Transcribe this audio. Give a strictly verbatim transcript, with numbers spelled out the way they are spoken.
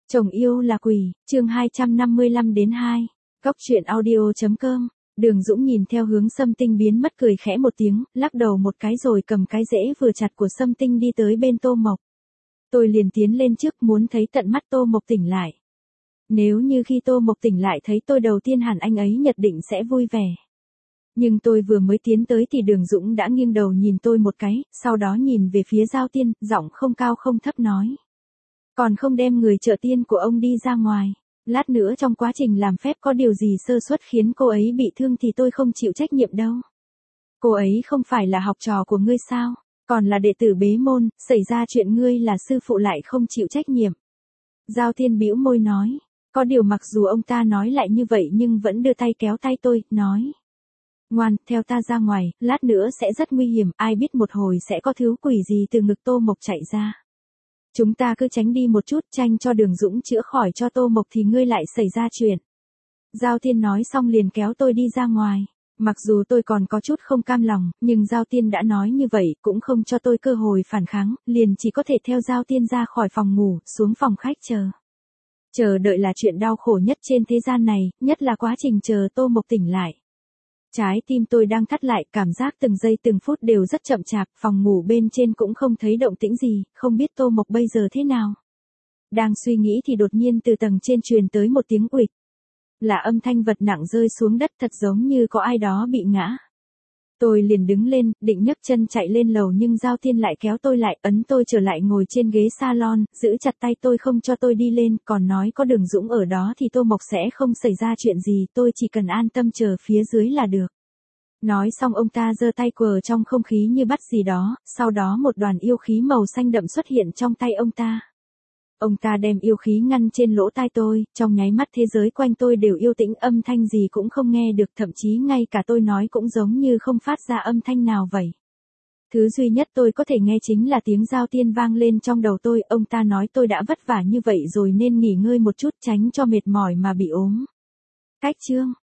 Chồng yêu là quỷ, chương hai trăm năm mươi lăm đến hai. Cóc truyện audio.com. Đường Dũng nhìn theo hướng Sâm Tinh biến mất cười khẽ một tiếng, lắc đầu một cái rồi cầm cái rễ vừa chặt của Sâm Tinh đi tới bên Tô Mộc. Tôi liền tiến lên trước muốn thấy tận mắt Tô Mộc tỉnh lại. Nếu như khi Tô Mộc tỉnh lại thấy tôi đầu tiên hẳn anh ấy nhất định sẽ vui vẻ. Nhưng tôi vừa mới tiến tới thì Đường Dũng đã nghiêng đầu nhìn tôi một cái, sau đó nhìn về phía Giao Tiên, giọng không cao không thấp nói. Còn không đem người trợ tiên của ông đi ra ngoài. Lát nữa trong quá trình làm phép có điều gì sơ suất khiến cô ấy bị thương thì tôi không chịu trách nhiệm đâu. Cô ấy không phải là học trò của ngươi sao? Còn là đệ tử bế môn, xảy ra chuyện ngươi là sư phụ lại không chịu trách nhiệm. Giao Tiên bĩu môi nói. Có điều mặc dù ông ta nói lại như vậy nhưng vẫn đưa tay kéo tay tôi, nói. Ngoan, theo ta ra ngoài, lát nữa sẽ rất nguy hiểm, ai biết một hồi sẽ có thứ quỷ gì từ ngực Tô Mộc chạy ra. Chúng ta cứ tránh đi một chút, tranh cho Đường Dũng chữa khỏi cho Tô Mộc thì ngươi lại xảy ra chuyện. Giao Tiên nói xong liền kéo tôi đi ra ngoài. Mặc dù tôi còn có chút không cam lòng, nhưng Giao Tiên đã nói như vậy, cũng không cho tôi cơ hội phản kháng, liền chỉ có thể theo Giao Tiên ra khỏi phòng ngủ, xuống phòng khách chờ. Chờ đợi là chuyện đau khổ nhất trên thế gian này, nhất là quá trình chờ Tô Mộc tỉnh lại. Trái tim tôi đang thắt lại, cảm giác từng giây từng phút đều rất chậm chạp, phòng ngủ bên trên cũng không thấy động tĩnh gì, không biết Tô Mộc bây giờ thế nào. Đang suy nghĩ thì đột nhiên từ tầng trên truyền tới một tiếng uịch. Là âm thanh vật nặng rơi xuống đất thật giống như có ai đó bị ngã. Tôi liền đứng lên, định nhấc chân chạy lên lầu nhưng Giao Tiên lại kéo tôi lại, ấn tôi trở lại ngồi trên ghế salon, giữ chặt tay tôi không cho tôi đi lên, còn nói có Đường Dũng ở đó thì Tô Mộc sẽ không xảy ra chuyện gì, tôi chỉ cần an tâm chờ phía dưới là được. Nói xong ông ta giơ tay quờ trong không khí như bắt gì đó, sau đó một đoàn yêu khí màu xanh đậm xuất hiện trong tay ông ta. Ông ta đem yêu khí ngăn trên lỗ tai tôi, trong nháy mắt thế giới quanh tôi đều yên tĩnh, âm thanh gì cũng không nghe được, thậm chí ngay cả tôi nói cũng giống như không phát ra âm thanh nào vậy. Thứ duy nhất tôi có thể nghe chính là tiếng Giao Tiên vang lên trong đầu tôi, ông ta nói tôi đã vất vả như vậy rồi nên nghỉ ngơi một chút tránh cho mệt mỏi mà bị ốm. Cách chương.